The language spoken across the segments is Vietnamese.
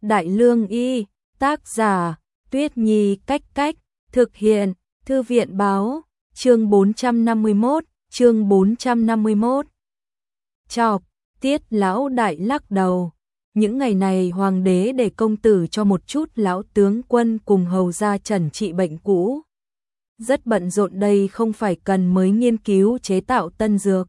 Đại Lương Y, tác giả, Tuyết Nhi Cách Cách, thực hiện, Thư viện Báo, chương 451. Chọc, Tiết lão đại lắc đầu. Những ngày này hoàng đế để công tử cho một chút lão tướng quân cùng hầu gia trần trị bệnh cũ. Rất bận rộn đây, không phải cần mới nghiên cứu chế tạo tân dược.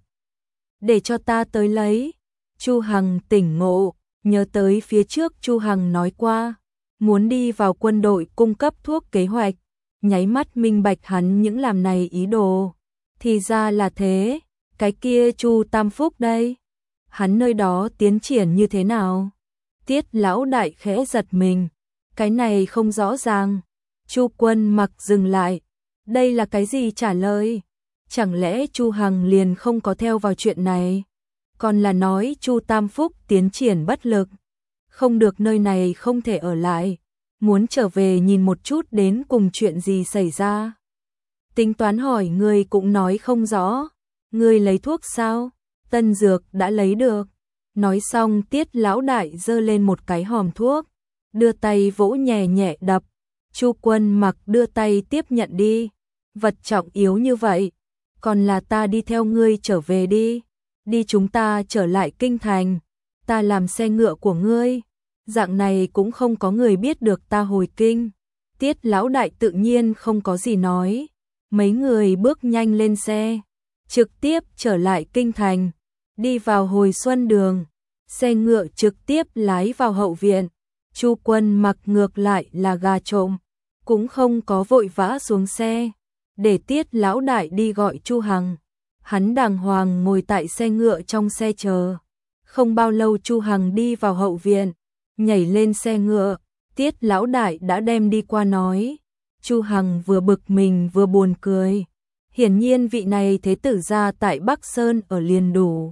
Để cho ta tới lấy. Chu Hằng tỉnh ngộ, nhớ tới phía trước Chu Hằng nói qua, muốn đi vào quân đội cung cấp thuốc kế hoạch, nháy mắt minh bạch hắn những làm này ý đồ. Thì ra là thế, cái kia Chu Tam Phúc đây, hắn nơi đó tiến triển như thế nào? Tiết lão đại khẽ giật mình, cái này không rõ ràng. Chu Quân Mặc dừng lại, đây là cái gì trả lời? Chẳng lẽ Chu Hằng liền không có theo vào chuyện này? Còn là nói Chu Tam Phúc tiến triển bất lực, không được, nơi này không thể ở lại, muốn trở về nhìn một chút đến cùng chuyện gì xảy ra. Tính toán hỏi người cũng nói không rõ, người lấy thuốc sao? Tân dược đã lấy được. Nói xong Tiết lão đại giơ lên một cái hòm thuốc, đưa tay vỗ nhẹ nhẹ đập. Chu Quân Mặc đưa tay tiếp nhận đi. Vật trọng yếu như vậy, còn là ta đi theo ngươi trở về đi. Đi, chúng ta trở lại kinh thành, ta làm xe ngựa của ngươi, dạng này cũng không có người biết được ta hồi kinh. Tiết lão đại tự nhiên không có gì nói, mấy người bước nhanh lên xe, trực tiếp trở lại kinh thành, đi vào Hồi Xuân Đường, xe ngựa trực tiếp lái vào hậu viện. Chu Quân Mặc ngược lại là gà trộm, cũng không có vội vã xuống xe, để Tiết lão đại đi gọi Chu Hằng. Hắn đàng hoàng ngồi tại xe ngựa trong xe chờ. Không bao lâu Chu Hằng đi vào hậu viện, nhảy lên xe ngựa, Tiết lão đại đã đem đi qua nói. Chu Hằng vừa bực mình vừa buồn cười. Hiển nhiên vị này thế tử gia tại Bắc Sơn ở liền đủ.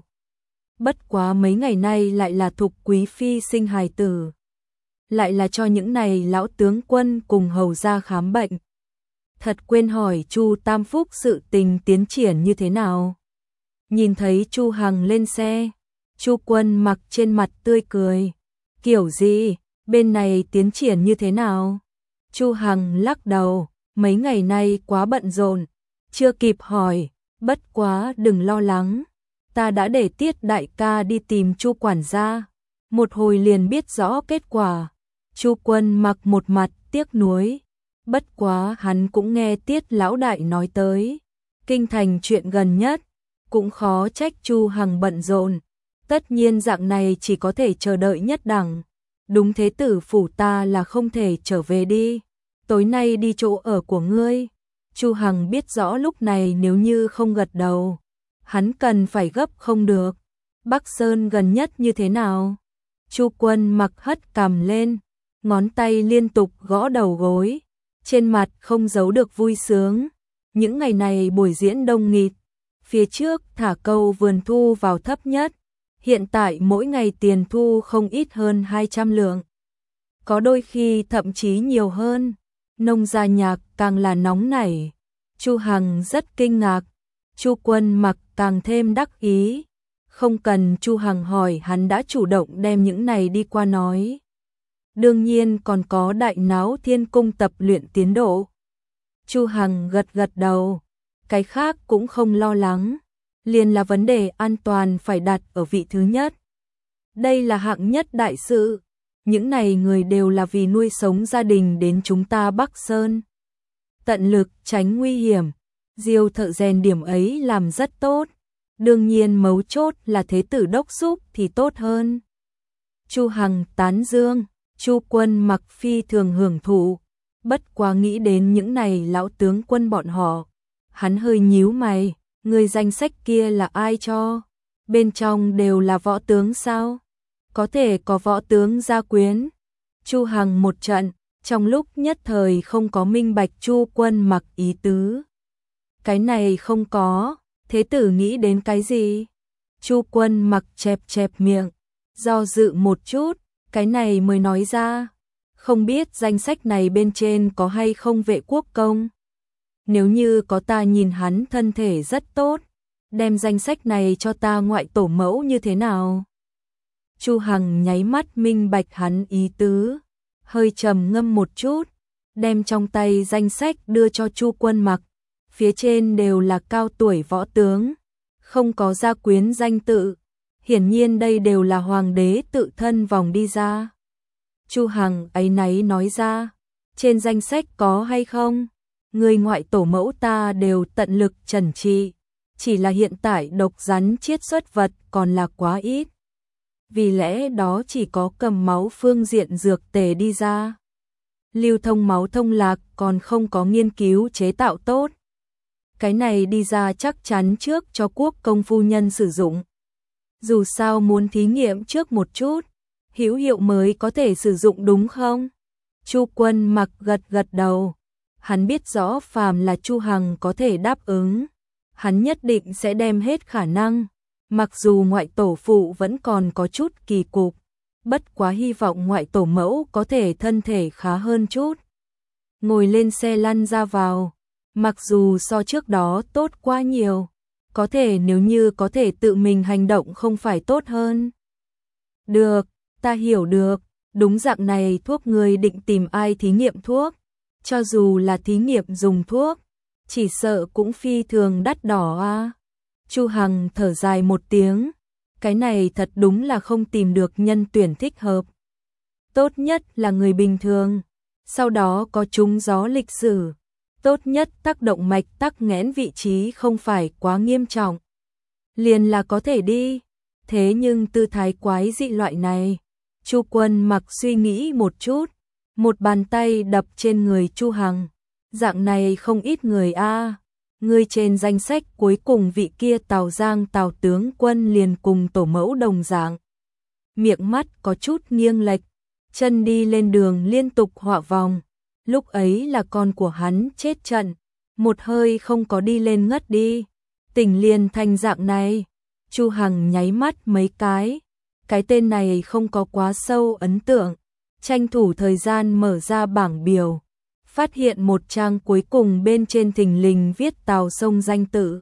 Bất quá mấy ngày nay lại là Thục quý phi sinh hài tử, lại là cho những này lão tướng quân cùng hầu gia khám bệnh. Thật quên hỏi Chu Tam Phúc sự tình tiến triển như thế nào. Nhìn thấy Chu Hằng lên xe, Chu Quân Mặc trên mặt tươi cười. Kiểu gì, bên này tiến triển như thế nào? Chu Hằng lắc đầu, mấy ngày nay quá bận rộn, chưa kịp hỏi, bất quá đừng lo lắng. Ta đã để Tiết đại ca đi tìm Chu quản gia, một hồi liền biết rõ kết quả. Chu Quân Mặc một mặt tiếc nuối. Bất quá hắn cũng nghe Tiết lão đại nói tới, kinh thành chuyện gần nhất, cũng khó trách Chu Hằng bận rộn. Tất nhiên dạng này chỉ có thể chờ đợi nhất đẳng. Đúng, thế tử phủ ta là không thể trở về đi, tối nay đi chỗ ở của ngươi. Chu Hằng biết rõ lúc này nếu như không gật đầu, hắn cần phải gấp không được. Bắc Sơn gần nhất như thế nào? Chu Quân Mặc hất cằm lên, ngón tay liên tục gõ đầu gối, trên mặt không giấu được vui sướng. Những ngày này buổi diễn đông nghịt, phía trước thả câu vườn thu vào thấp nhất, hiện tại mỗi ngày tiền thu không ít hơn 200 lượng. Có đôi khi thậm chí nhiều hơn, nông gia nhạc càng là nóng nảy. Chu Hằng rất kinh ngạc, Chu Quân Mặc càng thêm đắc ý. Không cần Chu Hằng hỏi, hắn đã chủ động đem những này đi qua nói. Đương nhiên còn có đại náo thiên cung tập luyện tiến độ. Chu Hằng gật gật đầu, cái khác cũng không lo lắng, liền là vấn đề an toàn phải đặt ở vị thứ nhất. Đây là hạng nhất đại sự, những này người đều là vì nuôi sống gia đình đến chúng ta Bắc Sơn. Tận lực tránh nguy hiểm, Diêu thợ rèn điểm ấy làm rất tốt, đương nhiên mấu chốt là thế tử đốc xúc thì tốt hơn. Chu Hằng tán dương. Chu Quân Mặc phi thường hưởng thụ, bất quá nghĩ đến những này lão tướng quân bọn họ, hắn hơi nhíu mày. Người danh sách kia là ai cho? Bên trong đều là võ tướng sao? Có thể có võ tướng gia quyến. Chu Hằng một trận, trong lúc nhất thời không có minh bạch Chu Quân Mặc ý tứ. Cái này không có, thế tử nghĩ đến cái gì? Chu Quân Mặc chẹp chẹp miệng, do dự một chút, cái này mới nói ra. Không biết danh sách này bên trên có hay không Vệ Quốc công? Nếu như có, ta nhìn hắn thân thể rất tốt, đem danh sách này cho ta ngoại tổ mẫu như thế nào? Chu Hằng nháy mắt minh bạch hắn ý tứ, hơi trầm ngâm một chút, đem trong tay danh sách đưa cho Chu Quân Mặc, phía trên đều là cao tuổi võ tướng, không có gia quyến danh tự, hiển nhiên đây đều là hoàng đế tự thân vòng đi ra. Chu Hằng áy náy nói ra, trên danh sách có hay không? Người ngoại tổ mẫu ta đều tận lực trần trị, chỉ là hiện tại độc rắn chiết xuất vật còn là quá ít. Vì lẽ đó chỉ có cầm máu phương diện dược tề đi ra. Lưu thông máu thông lạc còn không có nghiên cứu chế tạo tốt. Cái này đi ra chắc chắn trước cho quốc công phu nhân sử dụng. Dù sao muốn thí nghiệm trước một chút, hữu hiệu mới có thể sử dụng đúng không? Chu Quân Mặc gật gật đầu. Hắn biết rõ phàm là Chu Hằng có thể đáp ứng, hắn nhất định sẽ đem hết khả năng. Mặc dù ngoại tổ phụ vẫn còn có chút kỳ cục, bất quá hy vọng ngoại tổ mẫu có thể thân thể khá hơn chút. Ngồi lên xe lăn ra vào, mặc dù so trước đó tốt quá nhiều, có thể nếu như có thể tự mình hành động không phải tốt hơn. Được, ta hiểu được, đúng dạng này thuốc người định tìm ai thí nghiệm thuốc, cho dù là thí nghiệm dùng thuốc, chỉ sợ cũng phi thường đắt đỏ a. Chu Hằng thở dài một tiếng, cái này thật đúng là không tìm được nhân tuyển thích hợp. Tốt nhất là người bình thường, sau đó có trúng gió lịch sử, tốt nhất tác động mạch tắc nghẽn vị trí không phải quá nghiêm trọng. Liền là có thể đi, thế nhưng tư thái quái dị loại này, Chu Quân Mặc suy nghĩ một chút, một bàn tay đập trên người Chu Hằng, dạng này không ít người a. Người trên danh sách cuối cùng vị kia Tào Giang Tào tướng quân liền cùng tổ mẫu đồng dạng. Miệng mắt có chút nghiêng lệch, chân đi lên đường liên tục họa vòng. Lúc ấy là con của hắn chết trận, một hơi không có đi lên ngất đi. Tỉnh liền thành dạng này. Chu Hằng nháy mắt mấy cái tên này không có quá sâu ấn tượng. Tranh thủ thời gian mở ra bảng biểu, phát hiện một trang cuối cùng bên trên thình lình viết Tào Sông danh tự.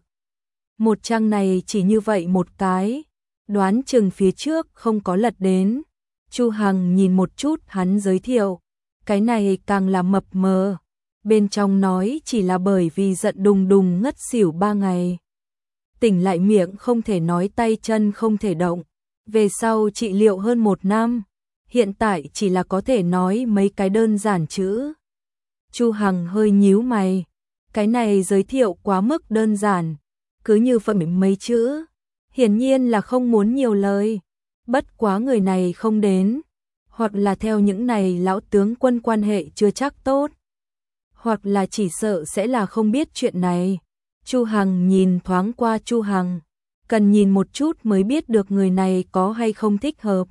Một trang này chỉ như vậy một cái, đoán chừng phía trước không có lật đến. Chu Hằng nhìn một chút hắn giới thiệu, cái này càng là mập mờ. Bên trong nói chỉ là bởi vì giận đùng đùng ngất xỉu 3 ngày. Tỉnh lại miệng không thể nói, tay chân không thể động. Về sau trị liệu hơn 1 năm, hiện tại chỉ là có thể nói mấy cái đơn giản chữ. Chu Hằng hơi nhíu mày, cái này giới thiệu quá mức đơn giản, cứ như vậy mấy chữ, hiển nhiên là không muốn nhiều lời. Bất quá người này không đến, hoặc là theo những này lão tướng quân quan hệ chưa chắc tốt, hoặc là chỉ sợ sẽ là không biết chuyện này. Chu Hằng nhìn thoáng qua Chu Hằng, cần nhìn một chút mới biết được người này có hay không thích hợp.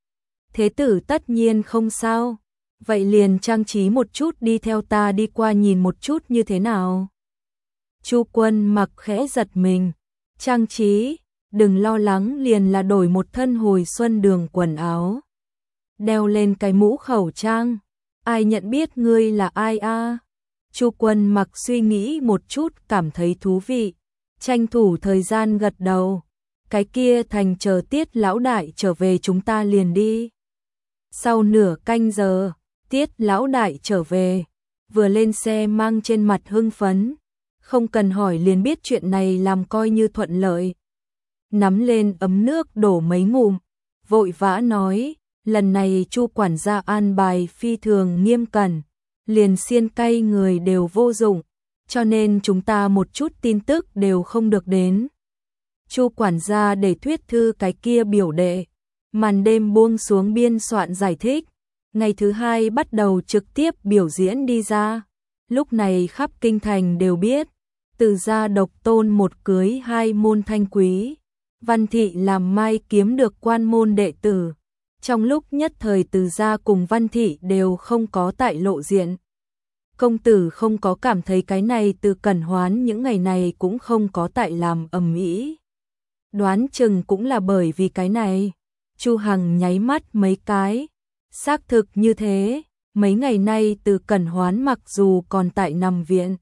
Thế tử tất nhiên không sao, vậy liền trang trí một chút đi theo ta đi qua nhìn một chút như thế nào. Chu Quân Mặc khẽ giật mình, trang trí, đừng lo lắng, liền là đổi một thân hồi xuân đường quần áo. Đeo lên cái mũ khẩu trang, ai nhận biết ngươi là ai a? Chu Quân Mặc suy nghĩ một chút cảm thấy thú vị, tranh thủ thời gian gật đầu. Cái kia thành chờ Tiết lão đại trở về chúng ta liền đi. Sau nửa canh giờ, Tiết lão đại trở về, vừa lên xe mang trên mặt hưng phấn, không cần hỏi liền biết chuyện này làm coi như thuận lợi. Nắm lên ấm nước đổ mấy ngụm, vội vã nói, lần này Chu quản gia an bài phi thường nghiêm cẩn, liền xiên cay người đều vô dụng, cho nên chúng ta một chút tin tức đều không được đến. Chu quản gia để thuyết thư cái kia biểu đệ, màn đêm buông xuống biên soạn giải thích, ngày thứ 2 bắt đầu trực tiếp biểu diễn đi ra. Lúc này khắp kinh thành đều biết, Từ gia độc tôn một cưới 2 môn thanh quý, Văn thị làm mai kiếm được quan môn đệ tử. Trong lúc nhất thời Từ gia cùng Văn thị đều không có tại lộ diện. Công tử không có cảm thấy cái này Từ Cẩn Hoán những ngày này cũng không có tại làm ầm ĩ. Đoán chừng cũng là bởi vì cái này. Chu Hằng nháy mắt mấy cái. Xác thực như thế, mấy ngày nay Từ Cẩn Hoán mặc dù còn tại nằm viện,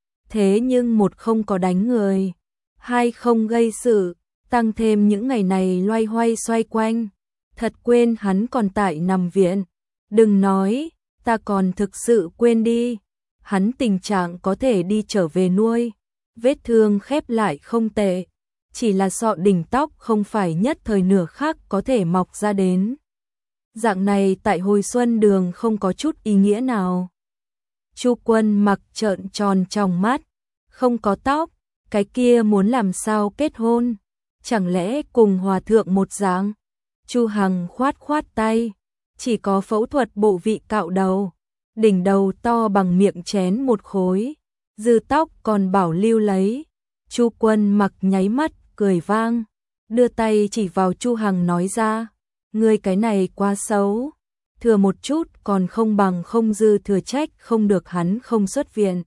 thế nhưng một không có đánh người, hai không gây sự, tăng thêm những ngày này loay hoay xoay quanh, Thật quên hắn còn tại nằm viện. Đừng nói, ta còn thực sự quên đi. Hắn tình trạng có thể đi trở về nuôi. Vết thương khép lại không tệ. Chỉ là sọ đỉnh tóc không phải nhất thời nửa khắc có thể mọc ra đến. Dạng này tại hồi xuân đường không có chút ý nghĩa nào. Chu Quân Mặc trợn tròn trong mắt. Không có tóc, cái kia muốn làm sao kết hôn? Chẳng lẽ cùng hòa thượng một dạng? Chu Hằng khoát khoát tay. Chỉ có phẫu thuật bộ vị cạo đầu. Đỉnh đầu to bằng miệng chén một khối. Dư tóc còn bảo lưu lấy. Chu Quân Mặc nháy mắt, cười vang. Đưa tay chỉ vào Chu Hằng nói ra. Ngươi cái này quá xấu. Thừa một chút còn không bằng không dư thừa, trách không được hắn không xuất viện.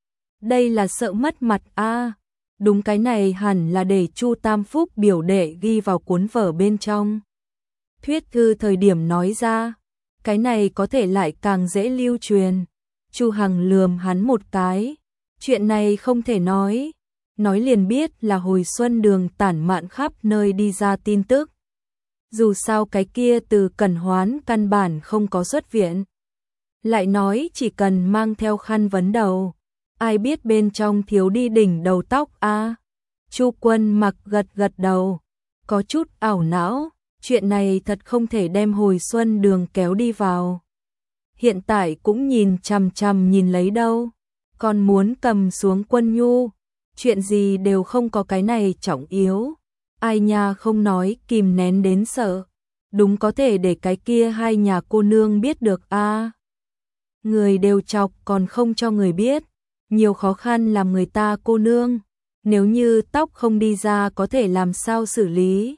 Đây là sợ mất mặt a. Đúng, cái này hẳn là để Chu Tam Phúc biểu đệ ghi vào cuốn vở bên trong. Thuyết thư thời điểm nói ra. Cái này có thể lại càng dễ lưu truyền. Chu Hằng lườm hắn một cái. Chuyện này không thể nói. Nói liền biết là hồi xuân đường tản mạn khắp nơi đi ra tin tức. Dù sao cái kia Từ Cẩn Hoán căn bản không có xuất viện. Lại nói chỉ cần mang theo khăn vấn đầu. Ai biết bên trong thiếu đi đỉnh đầu tóc a. Chu Quân Mặc gật gật đầu. Có chút ảo não. Chuyện này thật không thể đem hồi xuân đường kéo đi vào. Hiện tại cũng nhìn chằm chằm nhìn lấy đâu. Còn muốn cầm xuống Quân Nhu. Chuyện gì đều không có, cái này trọng yếu. Ai nha không nói kìm nén đến sợ. Đúng, có thể để cái kia hai nhà cô nương biết được a. Người đều chọc còn không cho người biết. Nhiều khó khăn làm người ta cô nương. Nếu như tóc không đi ra có thể làm sao xử lý.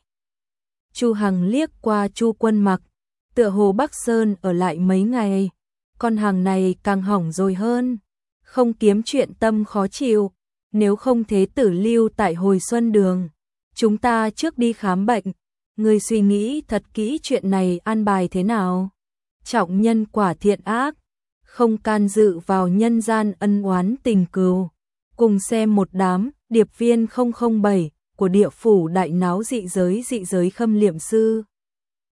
Chu Hằng liếc qua Chu Quân Mặc. Tựa hồ Bắc Sơn ở lại mấy ngày. Con hàng này càng hỏng rồi hơn. Không kiếm chuyện tâm khó chịu. Nếu không thế tử lưu tại hồi xuân đường. Chúng ta trước đi khám bệnh. Ngươi suy nghĩ thật kỹ chuyện này an bài thế nào. Trọng nhân quả thiện ác. Không can dự vào nhân gian ân oán tình cừu. Cùng xem một đám điệp viên 007 của địa phủ đại náo dị giới khâm liệm sư.